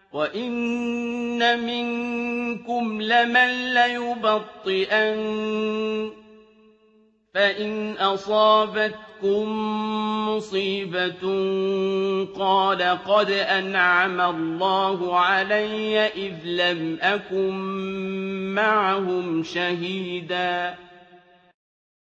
وَإِنَّ مِنكُمْ لَمَن لَّيُبَطِّئَنَّ فَإِنْ أَصَابَتْكُم مُّصِيبَةٌ قَالَ قَدْ أَنْعَمَ اللَّهُ عَلَيَّ إِذْ لَمْ أَكُن مَّعَهُمْ شَهِيدًا